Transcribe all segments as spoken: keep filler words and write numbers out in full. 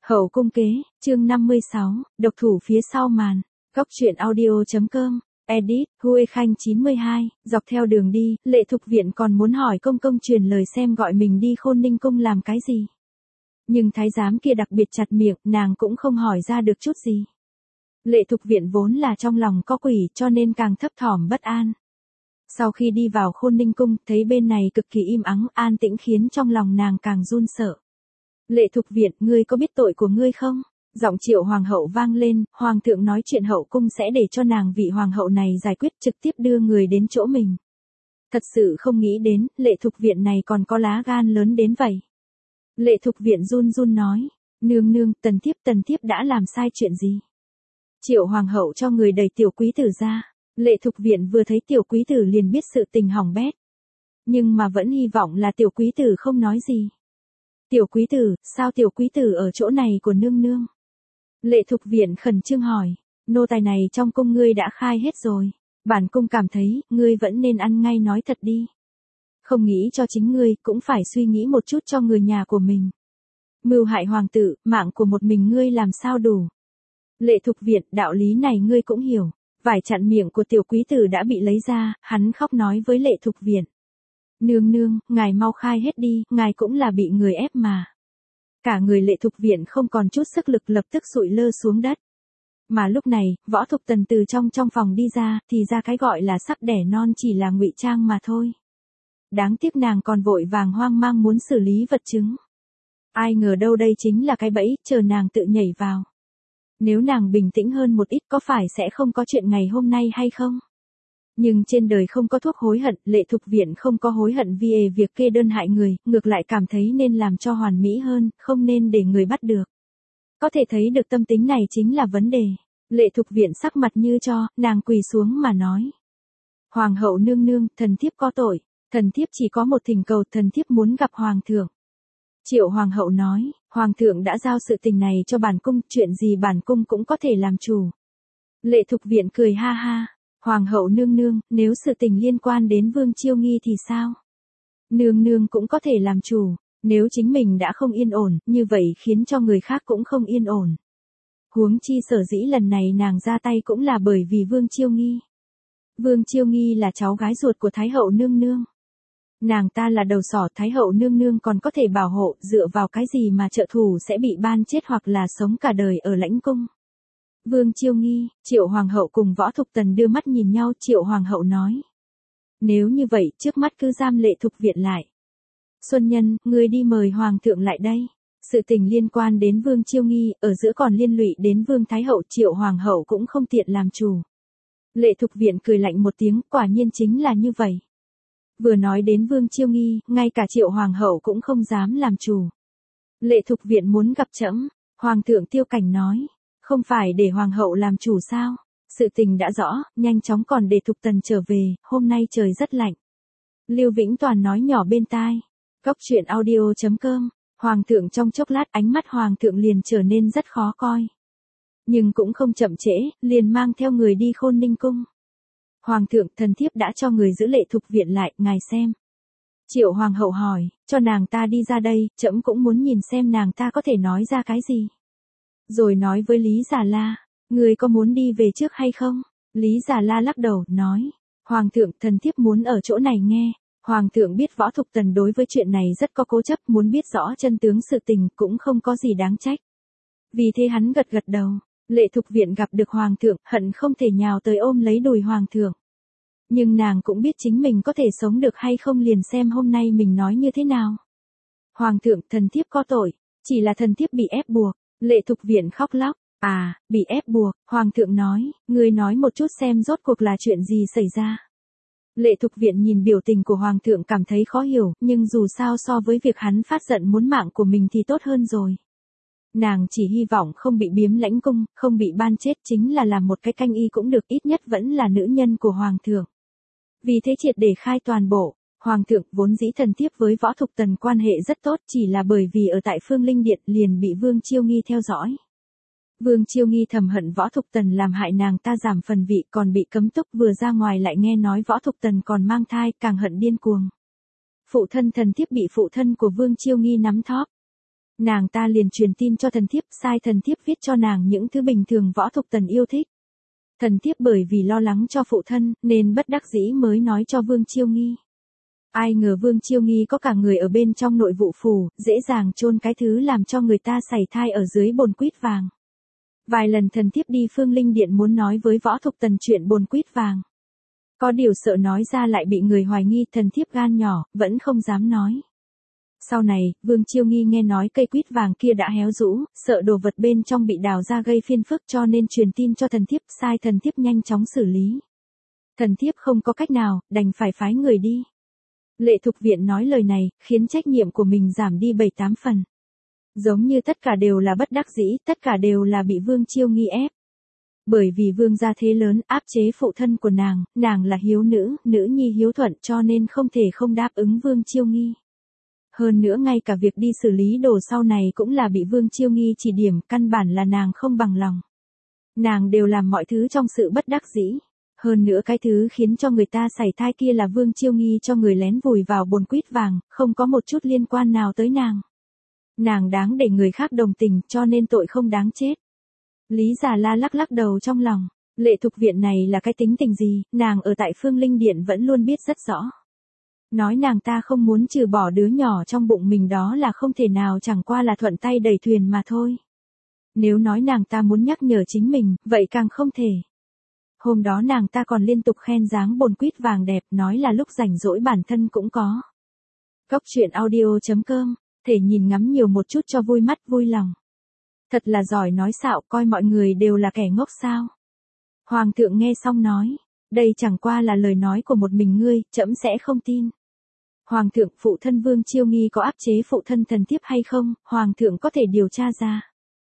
Hậu cung kế, chương năm mươi sáu, độc thủ phía sau màn. Góc truyện audio.com, edit, Huê Khanh chín mươi hai, dọc theo đường đi, Lệ Thục Viện còn muốn hỏi công công truyền lời xem gọi mình đi Khôn Ninh cung làm cái gì. Nhưng thái giám kia đặc biệt chặt miệng, nàng cũng không hỏi ra được chút gì. Lệ Thục Viện vốn là trong lòng có quỷ cho nên càng thấp thỏm bất an. Sau khi đi vào Khôn Ninh cung, thấy bên này cực kỳ im ắng, an tĩnh khiến trong lòng nàng càng run sợ. Lệ Thục Viện, ngươi có biết tội của ngươi không? Giọng Triệu hoàng hậu vang lên, hoàng thượng nói chuyện hậu cung sẽ để cho nàng vị hoàng hậu này giải quyết, trực tiếp đưa người đến chỗ mình. Thật sự không nghĩ đến, Lệ Thục Viện này còn có lá gan lớn đến vậy. Lệ Thục Viện run run nói, nương nương, tần thiếp tần thiếp đã làm sai chuyện gì? Triệu hoàng hậu cho người đẩy tiểu quý tử ra. Lệ Thục Viện vừa thấy tiểu quý tử liền biết sự tình hỏng bét. Nhưng mà vẫn hy vọng là tiểu quý tử không nói gì. Tiểu quý tử, sao tiểu quý tử ở chỗ này của nương nương? Lệ Thục Viện khẩn trương hỏi, nô tài này trong cung ngươi đã khai hết rồi. Bản cung cảm thấy, ngươi vẫn nên ăn ngay nói thật đi. Không nghĩ cho chính ngươi, cũng phải suy nghĩ một chút cho người nhà của mình. Mưu hại hoàng tử, mạng của một mình ngươi làm sao đủ. Lệ Thục Viện, đạo lý này ngươi cũng hiểu. Vải chặn miệng của tiểu quý tử đã bị lấy ra, hắn khóc nói với Lệ Thục Viện. Nương nương, ngài mau khai hết đi, ngài cũng là bị người ép mà. Cả người Lệ Thục Viện không còn chút sức lực lập tức sụi lơ xuống đất. Mà lúc này, Võ Thục Tần từ trong trong phòng đi ra, thì ra cái gọi là sắp đẻ non chỉ là ngụy trang mà thôi. Đáng tiếc nàng còn vội vàng hoang mang muốn xử lý vật chứng. Ai ngờ đâu đây chính là cái bẫy, chờ nàng tự nhảy vào. Nếu nàng bình tĩnh hơn một ít có phải sẽ không có chuyện ngày hôm nay hay không? Nhưng trên đời không có thuốc hối hận, Lệ Thục Viện không có hối hận vì việc kê đơn hại người, ngược lại cảm thấy nên làm cho hoàn mỹ hơn, không nên để người bắt được. Có thể thấy được tâm tính này chính là vấn đề. Lệ Thục Viện sắc mặt như cho, nàng quỳ xuống mà nói. Hoàng hậu nương nương, thần thiếp có tội, thần thiếp chỉ có một thỉnh cầu, thần thiếp muốn gặp hoàng thượng. Triệu hoàng hậu nói, hoàng thượng đã giao sự tình này cho bản cung, chuyện gì bản cung cũng có thể làm chủ. Lệ Thục Viện cười ha ha, hoàng hậu nương nương, nếu sự tình liên quan đến Vương Chiêu Nghi thì sao? Nương nương cũng có thể làm chủ, nếu chính mình đã không yên ổn, như vậy khiến cho người khác cũng không yên ổn. Huống chi sở dĩ lần này nàng ra tay cũng là bởi vì Vương Chiêu Nghi. Vương Chiêu Nghi là cháu gái ruột của Thái hậu nương nương. Nàng ta là đầu sỏ, Thái hậu nương nương còn có thể bảo hộ, dựa vào cái gì mà trợ thủ sẽ bị ban chết hoặc là sống cả đời ở lãnh cung. Vương Chiêu Nghi, Triệu hoàng hậu cùng Võ Thục Tần đưa mắt nhìn nhau, Triệu hoàng hậu nói. Nếu như vậy, trước mắt cứ giam Lệ Thục Viện lại. Xuân Nhân, ngươi đi mời hoàng thượng lại đây. Sự tình liên quan đến Vương Chiêu Nghi, ở giữa còn liên lụy đến Vương Thái hậu, Triệu hoàng hậu cũng không tiện làm chủ. Lệ Thục Viện cười lạnh một tiếng, quả nhiên chính là như vậy. Vừa nói đến Vương Chiêu Nghi, ngay cả Triệu hoàng hậu cũng không dám làm chủ. Lệ Thục Viện muốn gặp trẫm, hoàng thượng Tiêu Cảnh nói, không phải để hoàng hậu làm chủ sao? Sự tình đã rõ, nhanh chóng còn để Thục Tần trở về, hôm nay trời rất lạnh. Lưu Vĩnh Toàn nói nhỏ bên tai. Góc truyện audio.com, hoàng thượng trong chốc lát ánh mắt hoàng thượng liền trở nên rất khó coi. Nhưng cũng không chậm trễ, liền mang theo người đi Khôn Ninh cung. Hoàng thượng, thần thiếp đã cho người giữ Lệ Thục Viện lại, ngài xem. Triệu hoàng hậu hỏi, cho nàng ta đi ra đây, trẫm cũng muốn nhìn xem nàng ta có thể nói ra cái gì. Rồi nói với Lý Già La, người có muốn đi về trước hay không? Lý Già La lắc đầu, nói, hoàng thượng, thần thiếp muốn ở chỗ này nghe. Hoàng thượng biết Võ Thục Tần đối với chuyện này rất có cố chấp, muốn biết rõ chân tướng sự tình cũng không có gì đáng trách. Vì thế hắn gật gật đầu. Lệ Thục Viện gặp được hoàng thượng, hận không thể nhào tới ôm lấy đùi hoàng thượng. Nhưng nàng cũng biết chính mình có thể sống được hay không liền xem hôm nay mình nói như thế nào. Hoàng thượng, thần thiếp có tội, chỉ là thần thiếp bị ép buộc. Lệ Thục Viện khóc lóc, à, bị ép buộc, hoàng thượng nói, ngươi nói một chút xem rốt cuộc là chuyện gì xảy ra. Lệ Thục Viện nhìn biểu tình của hoàng thượng cảm thấy khó hiểu, nhưng dù sao so với việc hắn phát giận muốn mạng của mình thì tốt hơn rồi. Nàng chỉ hy vọng không bị biếm lãnh cung, không bị ban chết, chính là làm một cái canh y cũng được, ít nhất vẫn là nữ nhân của hoàng thượng. Vì thế triệt để khai toàn bộ, hoàng thượng vốn dĩ thần thiếp với Võ Thục Tần quan hệ rất tốt, chỉ là bởi vì ở tại Phương Linh Điện liền bị Vương Chiêu Nghi theo dõi. Vương Chiêu Nghi thầm hận Võ Thục Tần làm hại nàng ta giảm phần vị, còn bị cấm túc, vừa ra ngoài lại nghe nói Võ Thục Tần còn mang thai, càng hận điên cuồng. Phụ thân thần thiếp bị phụ thân của Vương Chiêu Nghi nắm thóp. Nàng ta liền truyền tin cho thần thiếp, sai thần thiếp viết cho nàng những thứ bình thường Võ Thục Tần yêu thích. Thần thiếp bởi vì lo lắng cho phụ thân, nên bất đắc dĩ mới nói cho Vương Chiêu Nghi. Ai ngờ Vương Chiêu Nghi có cả người ở bên trong nội vụ phủ, dễ dàng chôn cái thứ làm cho người ta sảy thai ở dưới bồn quýt vàng. Vài lần thần thiếp đi Phương Linh Điện muốn nói với Võ Thục Tần chuyện bồn quýt vàng. Có điều sợ nói ra lại bị người hoài nghi, thần thiếp gan nhỏ, vẫn không dám nói. Sau này, Vương Chiêu Nghi nghe nói cây quýt vàng kia đã héo rũ, sợ đồ vật bên trong bị đào ra gây phiền phức cho nên truyền tin cho thần thiếp, sai thần thiếp nhanh chóng xử lý. Thần thiếp không có cách nào, đành phải phái người đi. Lệ Thục Viện nói lời này, khiến trách nhiệm của mình giảm đi bảy tám phần. Giống như tất cả đều là bất đắc dĩ, tất cả đều là bị Vương Chiêu Nghi ép. Bởi vì Vương gia thế lớn áp chế phụ thân của nàng, nàng là hiếu nữ, nữ nhi hiếu thuận cho nên không thể không đáp ứng Vương Chiêu Nghi. Hơn nữa ngay cả việc đi xử lý đồ sau này cũng là bị Vương Chiêu Nghi chỉ điểm, căn bản là nàng không bằng lòng. Nàng đều làm mọi thứ trong sự bất đắc dĩ. Hơn nữa cái thứ khiến cho người ta sảy thai kia là Vương Chiêu Nghi cho người lén vùi vào bồn quýt vàng, không có một chút liên quan nào tới nàng. Nàng đáng để người khác đồng tình cho nên tội không đáng chết. Lý Già La lắc lắc đầu trong lòng, Lệ Thục Viện này là cái tính tình gì, nàng ở tại Phương Linh Điện vẫn luôn biết rất rõ. Nói nàng ta không muốn trừ bỏ đứa nhỏ trong bụng mình đó là không thể nào, chẳng qua là thuận tay đẩy thuyền mà thôi. Nếu nói nàng ta muốn nhắc nhở chính mình, vậy càng không thể. Hôm đó nàng ta còn liên tục khen dáng bồn quýt vàng đẹp, nói là lúc rảnh rỗi bản thân cũng có. Cốc truyện audio chấm com, thể nhìn ngắm nhiều một chút cho vui mắt vui lòng. Thật là giỏi nói xạo, coi mọi người đều là kẻ ngốc sao. Hoàng thượng nghe xong nói, đây chẳng qua là lời nói của một mình ngươi, trẫm sẽ không tin. Hoàng thượng, phụ thân Vương Chiêu Nghi có áp chế phụ thân thần thiếp hay không, Hoàng thượng có thể điều tra ra.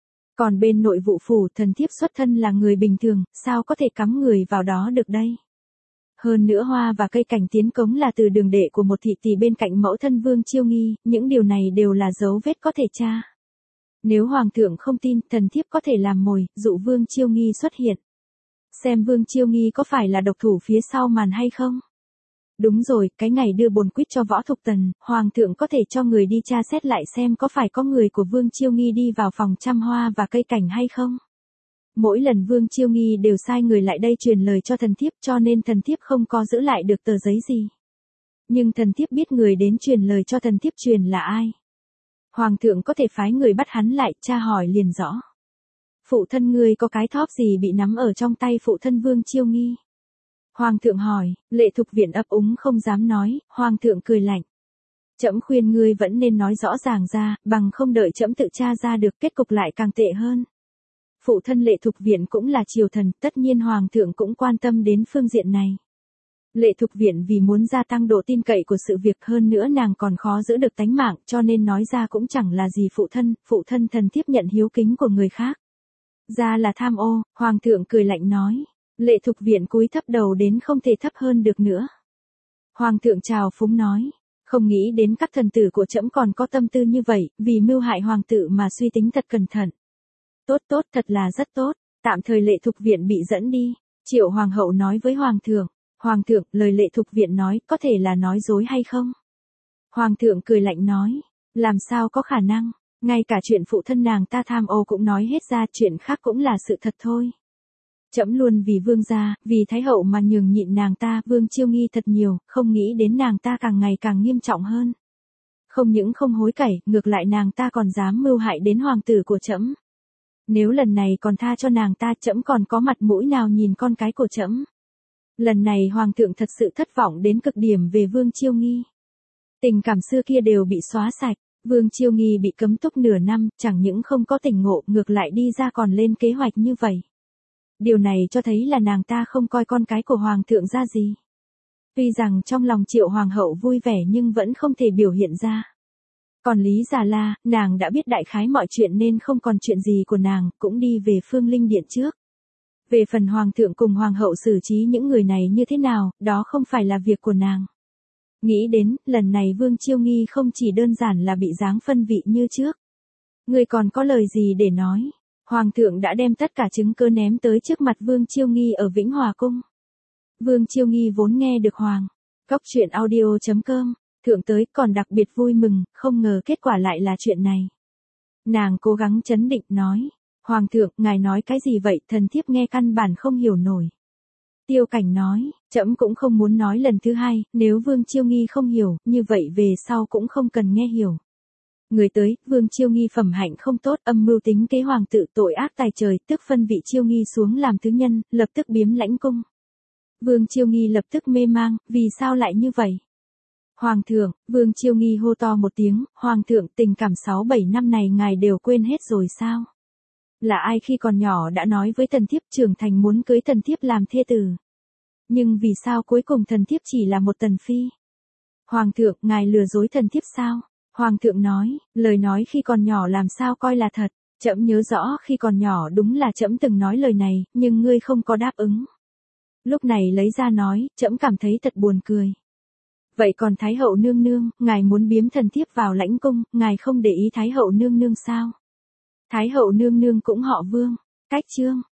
Còn bên nội vụ phủ, thần thiếp xuất thân là người bình thường, sao có thể cắm người vào đó được đây? Hơn nữa hoa và cây cảnh tiến cống là từ đường đệ của một thị tỷ bên cạnh mẫu thân Vương Chiêu Nghi, những điều này đều là dấu vết có thể tra. Nếu Hoàng thượng không tin, thần thiếp có thể làm mồi, dụ Vương Chiêu Nghi xuất hiện. Xem Vương Chiêu Nghi có phải là độc thủ phía sau màn hay không? Đúng rồi, cái ngày đưa bồn quýt cho Võ Thục Tần, Hoàng thượng có thể cho người đi tra xét lại xem có phải có người của Vương Chiêu Nghi đi vào phòng chăm hoa và cây cảnh hay không? Mỗi lần Vương Chiêu Nghi đều sai người lại đây truyền lời cho thần thiếp cho nên thần thiếp không có giữ lại được tờ giấy gì. Nhưng thần thiếp biết người đến truyền lời cho thần thiếp truyền là ai. Hoàng thượng có thể phái người bắt hắn lại, tra hỏi liền rõ. Phụ thân ngươi có cái thóp gì bị nắm ở trong tay phụ thân Vương Chiêu Nghi? Hoàng thượng hỏi, Lệ Thục Viện ấp úng không dám nói, Hoàng thượng cười lạnh. Trẫm khuyên ngươi vẫn nên nói rõ ràng ra, bằng không đợi trẫm tự tra ra được kết cục lại càng tệ hơn. Phụ thân Lệ Thục Viện cũng là triều thần, tất nhiên Hoàng thượng cũng quan tâm đến phương diện này. Lệ Thục Viện vì muốn gia tăng độ tin cậy của sự việc, hơn nữa nàng còn khó giữ được tánh mạng cho nên nói ra cũng chẳng là gì phụ thân, phụ thân thần thiếp nhận hiếu kính của người khác. Ra là tham ô, Hoàng thượng cười lạnh nói. Lệ Thục Viện cúi thấp đầu đến không thể thấp hơn được nữa. Hoàng thượng chào phúng nói, không nghĩ đến các thần tử của trẫm còn có tâm tư như vậy, vì mưu hại hoàng tử mà suy tính thật cẩn thận. Tốt tốt, thật là rất tốt, tạm thời Lệ Thục Viện bị dẫn đi. Triệu Hoàng hậu nói với Hoàng thượng, Hoàng thượng, lời Lệ Thục Viện nói, có thể là nói dối hay không? Hoàng thượng cười lạnh nói, làm sao có khả năng, ngay cả chuyện phụ thân nàng ta tham ô cũng nói hết ra, chuyện khác cũng là sự thật thôi. Trẫm luôn vì vương gia, vì thái hậu mà nhường nhịn nàng ta, Vương Chiêu Nghi thật nhiều, không nghĩ đến nàng ta càng ngày càng nghiêm trọng hơn. Không những không hối cải, ngược lại nàng ta còn dám mưu hại đến hoàng tử của trẫm. Nếu lần này còn tha cho nàng ta, trẫm còn có mặt mũi nào nhìn con cái của trẫm. Lần này hoàng thượng thật sự thất vọng đến cực điểm về Vương Chiêu Nghi. Tình cảm xưa kia đều bị xóa sạch, Vương Chiêu Nghi bị cấm túc nửa năm, chẳng những không có tỉnh ngộ, ngược lại đi ra còn lên kế hoạch như vậy. Điều này cho thấy là nàng ta không coi con cái của hoàng thượng ra gì. Tuy rằng trong lòng Triệu Hoàng hậu vui vẻ nhưng vẫn không thể biểu hiện ra. Còn Lý Già La, nàng đã biết đại khái mọi chuyện nên không còn chuyện gì của nàng, cũng đi về Phương Linh Điện trước. Về phần hoàng thượng cùng hoàng hậu xử trí những người này như thế nào, đó không phải là việc của nàng. Nghĩ đến, lần này Vương Chiêu Nghi không chỉ đơn giản là bị giáng phân vị như trước. Người còn có lời gì để nói? Hoàng thượng đã đem tất cả chứng cứ ném tới trước mặt Vương Chiêu Nghi ở Vĩnh Hòa Cung. Vương Chiêu Nghi vốn nghe được Hoàng. Cốc truyện audio chấm com, thượng tới còn đặc biệt vui mừng, không ngờ kết quả lại là chuyện này. Nàng cố gắng trấn định nói. Hoàng thượng, ngài nói cái gì vậy, thần thiếp nghe căn bản không hiểu nổi. Tiêu Cảnh nói, trẫm cũng không muốn nói lần thứ hai, nếu Vương Chiêu Nghi không hiểu, như vậy về sau cũng không cần nghe hiểu. Người tới, Vương Chiêu Nghi phẩm hạnh không tốt, âm mưu tính kế hoàng tự, tội ác tài trời, tức phân vị Chiêu Nghi xuống làm thứ nhân, lập tức biếm lãnh cung. Vương Chiêu Nghi lập tức mê mang, vì sao lại như vậy? Hoàng thượng, Vương Chiêu Nghi hô to một tiếng, Hoàng thượng, tình cảm sáu bảy năm này ngài đều quên hết rồi sao? Là ai khi còn nhỏ đã nói với thần thiếp trưởng thành muốn cưới thần thiếp làm thê tử? Nhưng vì sao cuối cùng thần thiếp chỉ là một tần phi? Hoàng thượng, ngài lừa dối thần thiếp sao? Hoàng thượng nói, lời nói khi còn nhỏ làm sao coi là thật? Trẫm nhớ rõ khi còn nhỏ đúng là trẫm từng nói lời này, nhưng ngươi không có đáp ứng. Lúc này lấy ra nói, trẫm cảm thấy thật buồn cười. Vậy còn Thái hậu nương nương, ngài muốn biếm thần thiếp vào lãnh cung, ngài không để ý Thái hậu nương nương sao? Thái hậu nương nương cũng họ Vương. Cách chương